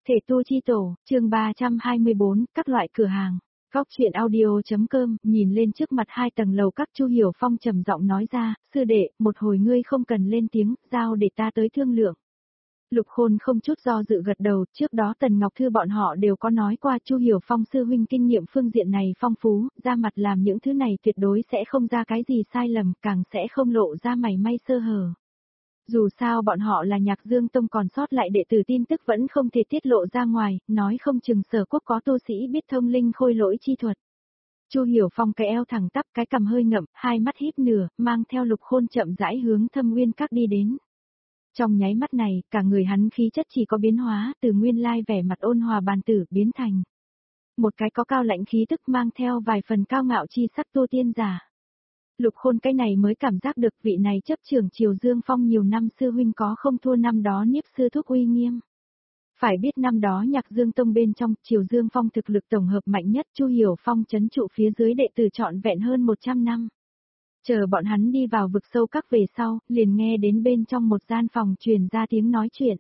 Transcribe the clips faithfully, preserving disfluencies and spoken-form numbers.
Thể tu chi tổ, chương ba trăm hai mươi bốn, các loại cửa hàng. Góc chuyện audio.com, nhìn lên trước mặt hai tầng lầu các, Chu Hiểu Phong trầm giọng nói ra, sư đệ, một hồi ngươi không cần lên tiếng, giao để ta tới thương lượng. Lục Khôn không chút do dự gật đầu, trước đó Tần Ngọc Thư bọn họ đều có nói qua Chu Hiểu Phong sư huynh kinh nghiệm phương diện này phong phú, ra mặt làm những thứ này tuyệt đối sẽ không ra cái gì sai lầm, càng sẽ không lộ ra mảy may sơ hở. Dù sao bọn họ là Nhạc Dương Tông, còn sót lại đệ tử tin tức vẫn không thể tiết lộ ra ngoài, nói không chừng Sở Quốc có tu sĩ biết thông linh khôi lỗi chi thuật. Chu Hiểu Phong cái eo thẳng tắp, cái cằm hơi ngậm, hai mắt híp nửa, mang theo Lục Khôn chậm rãi hướng Thâm Nguyên Các đi đến. Trong nháy mắt này, cả người hắn khí chất chỉ có biến hóa, từ nguyên lai vẻ mặt ôn hòa bàn tử biến thành một cái có cao lãnh khí tức, mang theo vài phần cao ngạo chi sắc tu tiên giả. Lục Khôn cái này mới cảm giác được vị này chấp trưởng Triều Dương Phong nhiều năm sư huynh có không thua năm đó Niếp sư thúc uy nghiêm. Phải biết năm đó Nhạc Dương Tông bên trong, Triều Dương Phong thực lực tổng hợp mạnh nhất, Chu Hiểu Phong trấn trụ phía dưới đệ tử trọn vẹn hơn một trăm năm. Chờ bọn hắn đi vào vực sâu các về sau, liền nghe đến bên trong một gian phòng truyền ra tiếng nói chuyện.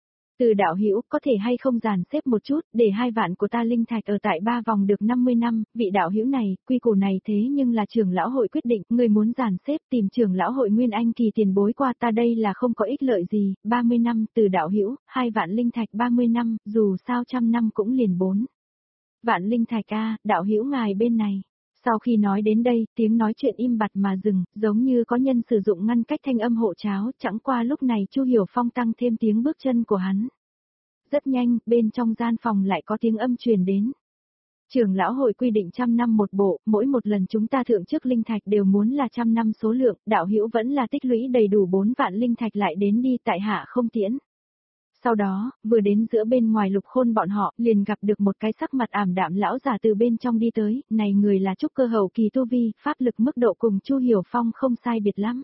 Từ đạo hữu, có thể hay không dàn xếp một chút, để hai vạn của ta linh thạch ở tại ba vòng được năm mươi năm, vị đạo hữu này, quy củ này thế nhưng là trưởng lão hội quyết định, người muốn dàn xếp tìm trưởng lão hội Nguyên Anh kỳ tiền bối qua ta, đây là không có ích lợi gì, ba mươi năm, từ đạo hữu, hai vạn linh thạch ba mươi năm, dù sao trăm năm cũng liền bốn. Vạn linh thạch a, đạo hữu ngài bên này. Sau khi nói đến đây, tiếng nói chuyện im bặt mà dừng, giống như có nhân sử dụng ngăn cách thanh âm hộ cháo, chẳng qua lúc này Chu Hiểu Phong tăng thêm tiếng bước chân của hắn. Rất nhanh, bên trong gian phòng lại có tiếng âm truyền đến. Trưởng lão hội quy định trăm năm một bộ, mỗi một lần chúng ta thượng chức linh thạch đều muốn là trăm năm số lượng, đạo hữu vẫn là tích lũy đầy đủ bốn vạn linh thạch lại đến đi, tại hạ không tiễn. Sau đó, vừa đến giữa bên ngoài Lục Khôn bọn họ, liền gặp được một cái sắc mặt ảm đạm lão giả từ bên trong đi tới, này người là trúc cơ hậu kỳ tu vi, pháp lực mức độ cùng Chu Hiểu Phong không sai biệt lắm.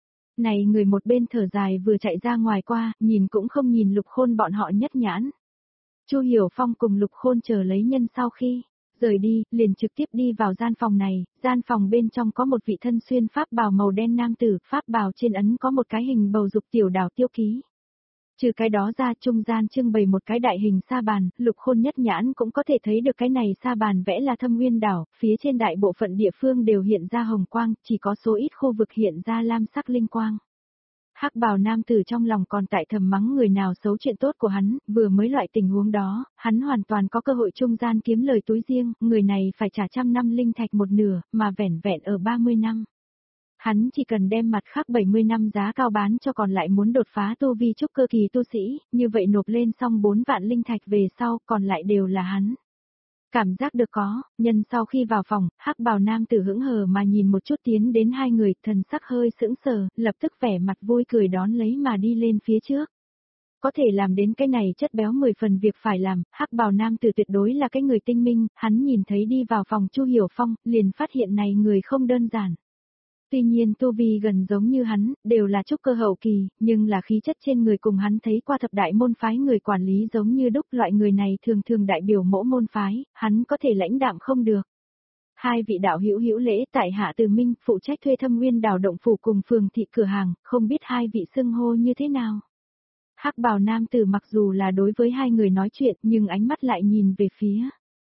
Này người một bên thở dài vừa chạy ra ngoài qua, nhìn cũng không nhìn Lục Khôn bọn họ nhất nhãn. Chu Hiểu Phong cùng Lục Khôn chờ lấy nhân sau khi rời đi, liền trực tiếp đi vào gian phòng này, gian phòng bên trong có một vị thân xuyên pháp bào màu đen nam tử, pháp bào trên ấn có một cái hình bầu dục tiểu đảo tiêu ký. Trừ cái đó ra, trung gian trưng bày một cái đại hình sa bàn, Lục Khôn nhất nhãn cũng có thể thấy được cái này sa bàn vẽ là Thâm Nguyên đảo, phía trên đại bộ phận địa phương đều hiện ra hồng quang, chỉ có số ít khu vực hiện ra lam sắc linh quang. Hắc bào nam tử trong lòng còn tại thầm mắng người nào xấu chuyện tốt của hắn, vừa mới loại tình huống đó, hắn hoàn toàn có cơ hội trung gian kiếm lời túi riêng, người này phải trả trăm năm linh thạch một nửa, mà vẻn vẹn ở ba mươi năm. Hắn chỉ cần đem mặt khác bảy mươi năm giá cao bán cho còn lại muốn đột phá tu vi trúc cơ kỳ tu sĩ, như vậy nộp lên xong bốn vạn linh thạch về sau, còn lại đều là hắn. Cảm giác được có, nhân sau khi vào phòng, hắc bào nam tử hững hờ mà nhìn một chút tiến đến hai người, thần sắc hơi sững sờ, lập tức vẻ mặt vui cười đón lấy mà đi lên phía trước. Có thể làm đến cái này chất béo mười phần việc phải làm, hắc bào nam tử tuyệt đối là cái người tinh minh, hắn nhìn thấy đi vào phòng Chu Hiểu Phong, liền phát hiện này người không đơn giản. Tuy nhiên tu vi gần giống như hắn, đều là trúc cơ hậu kỳ, nhưng là khí chất trên người cùng hắn thấy qua thập đại môn phái người quản lý giống như đúc, loại người này thường thường đại biểu mỗi môn phái, hắn có thể lãnh đạm không được. Hai vị đạo hữu hữu lễ, tại hạ Từ Minh, phụ trách thuê Thâm Nguyên đảo động phủ cùng phường thị cửa hàng, không biết hai vị xưng hô như thế nào. Hắc bào nam tử mặc dù là đối với hai người nói chuyện, nhưng ánh mắt lại nhìn về phía.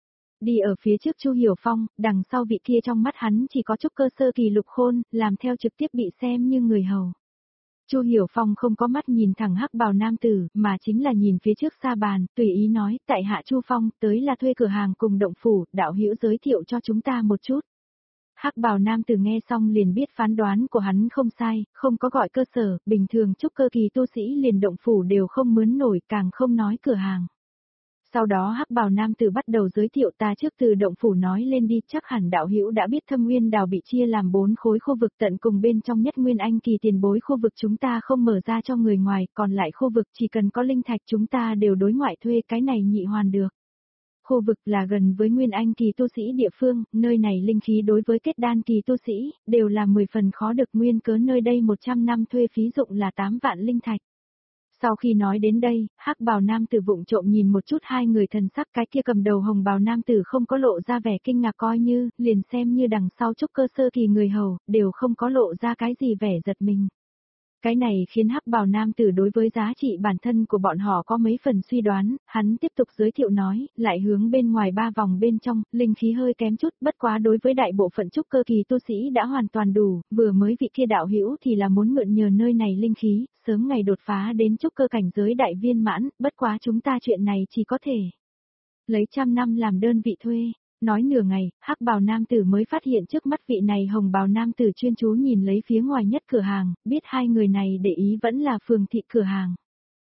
Đi ở phía trước Chu Hiểu Phong, đằng sau vị kia trong mắt hắn chỉ có trúc cơ sơ kỳ Lục Khôn, làm theo trực tiếp bị xem như người hầu. Chu Hiểu Phong không có mắt nhìn thẳng hắc bào nam tử, mà chính là nhìn phía trước sa bàn, tùy ý nói, tại hạ Chu Phong, tới là thuê cửa hàng cùng động phủ, đạo hữu giới thiệu cho chúng ta một chút. Hắc bào nam tử nghe xong liền biết phán đoán của hắn không sai, không có gọi cơ sở, bình thường trúc cơ kỳ tu sĩ liền động phủ đều không mướn nổi, càng không nói cửa hàng. Sau đó hắc bào nam tử bắt đầu giới thiệu, ta trước từ động phủ nói lên đi, chắc hẳn đạo hữu đã biết Thâm Nguyên đảo bị chia làm bốn khối khu vực, tận cùng bên trong nhất Nguyên Anh kỳ tiền bối khu vực chúng ta không mở ra cho người ngoài, còn lại khu vực chỉ cần có linh thạch chúng ta đều đối ngoại thuê, cái này nhị hoàn được. Khu vực là gần với Nguyên Anh kỳ tu sĩ địa phương, nơi này linh khí đối với kết đan kỳ tu sĩ, đều là mười phần khó được, nguyên cớ nơi đây một trăm năm thuê phí dụng là tám vạn linh thạch. Sau khi nói đến đây, hắc bào nam tử vụng trộm nhìn một chút hai người thần sắc, cái kia cầm đầu hồng bào nam tử không có lộ ra vẻ kinh ngạc, coi như, liền xem như đằng sau trúc cơ sơ kỳ người hầu, đều không có lộ ra cái gì vẻ giật mình. Cái này khiến hắc bào nam tử đối với giá trị bản thân của bọn họ có mấy phần suy đoán, hắn tiếp tục giới thiệu nói, lại hướng bên ngoài ba vòng bên trong, linh khí hơi kém chút, bất quá đối với đại bộ phận trúc cơ kỳ tu sĩ đã hoàn toàn đủ, vừa mới vị kia đạo hữu thì là muốn mượn nhờ nơi này linh khí, sớm ngày đột phá đến trúc cơ cảnh giới đại viên mãn, bất quá chúng ta chuyện này chỉ có thể lấy trăm năm làm đơn vị thuê. Nói nửa ngày, hắc bào nam tử mới phát hiện trước mắt vị này hồng bào nam tử chuyên chú nhìn lấy phía ngoài nhất cửa hàng, biết hai người này để ý vẫn là phường thị cửa hàng.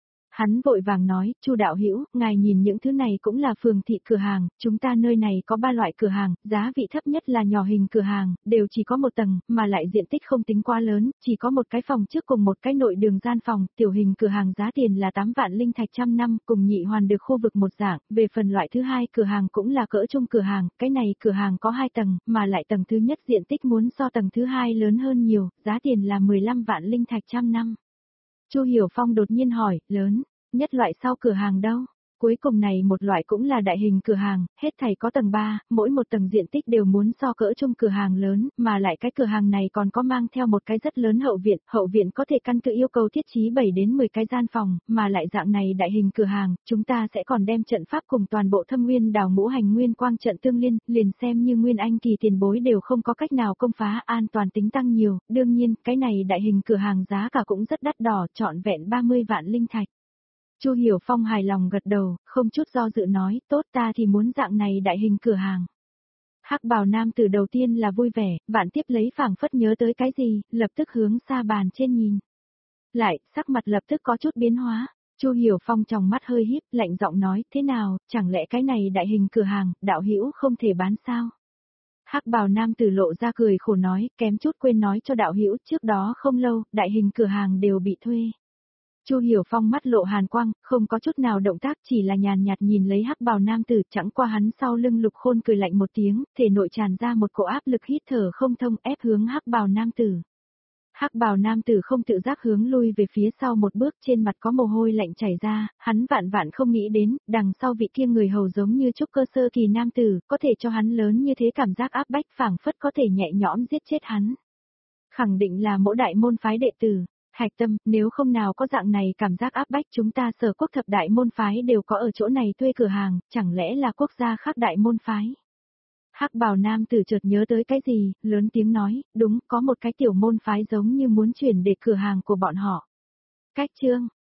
Hắn vội vàng nói, Chu đạo hữu, ngài nhìn những thứ này cũng là phường thị cửa hàng, chúng ta nơi này có ba loại cửa hàng, giá vị thấp nhất là nhỏ hình cửa hàng, đều chỉ có một tầng, mà lại diện tích không tính quá lớn, chỉ có một cái phòng trước cùng một cái nội đường gian phòng, tiểu hình cửa hàng giá tiền là tám vạn linh thạch trăm năm, cùng nhị hoàn được khu vực một dạng, về phần loại thứ hai cửa hàng cũng là cỡ trung cửa hàng, cái này cửa hàng có hai tầng, mà lại tầng thứ nhất diện tích muốn so tầng thứ hai lớn hơn nhiều, giá tiền là mười lăm vạn linh thạch trăm năm. Chu Hiểu Phong đột nhiên hỏi, lớn, nhất loại sau cửa hàng đâu? Cuối cùng này một loại cũng là đại hình cửa hàng, hết thảy có tầng ba, mỗi một tầng diện tích đều muốn so cỡ chung cửa hàng lớn, mà lại cái cửa hàng này còn có mang theo một cái rất lớn hậu viện, hậu viện có thể căn cứ yêu cầu thiết trí bảy đến mười cái gian phòng, mà lại dạng này đại hình cửa hàng, chúng ta sẽ còn đem trận pháp cùng toàn bộ thâm nguyên đào ngũ hành nguyên quang trận tương liên, liền xem như nguyên anh kỳ tiền bối đều không có cách nào công phá, an toàn tính tăng nhiều, đương nhiên, cái này đại hình cửa hàng giá cả cũng rất đắt đỏ, trọn vẹn ba mươi vạn linh thạch. Chu Hiểu Phong hài lòng gật đầu, không chút do dự nói, tốt ta thì muốn dạng này đại hình cửa hàng. Hắc bào nam từ đầu tiên là vui vẻ, vạn tiếp lấy phảng phất nhớ tới cái gì, lập tức hướng xa bàn trên nhìn. Lại, sắc mặt lập tức có chút biến hóa, Chu Hiểu Phong trong mắt hơi híp, lạnh giọng nói, thế nào, chẳng lẽ cái này đại hình cửa hàng, đạo hữu không thể bán sao? Hắc bào nam tử lộ ra cười khổ nói, kém chút quên nói cho đạo hữu, trước đó không lâu, đại hình cửa hàng đều bị thuê. Chu Hiểu Phong mắt lộ hàn quang, không có chút nào động tác, chỉ là nhàn nhạt nhìn lấy hắc bào nam tử, chẳng qua hắn sau lưng Lục Khôn cười lạnh một tiếng, thể nội tràn ra một cỗ áp lực hít thở không thông ép hướng hắc bào nam tử. Hắc bào nam tử không tự giác hướng lui về phía sau một bước, trên mặt có mồ hôi lạnh chảy ra, hắn vạn vạn không nghĩ đến, đằng sau vị kia người hầu giống như trúc cơ sơ kỳ nam tử, có thể cho hắn lớn như thế cảm giác áp bách phảng phất có thể nhẹ nhõm giết chết hắn. Khẳng định là mỗi đại môn phái đệ tử. Hạch Tâm, nếu không nào có dạng này cảm giác áp bách chúng ta Sở Quốc thập đại môn phái đều có ở chỗ này thuê cửa hàng, chẳng lẽ là quốc gia khác đại môn phái? Hắc bào nam tử chợt nhớ tới cái gì, lớn tiếng nói, đúng, có một cái tiểu môn phái giống như muốn chuyển để cửa hàng của bọn họ. Cách chương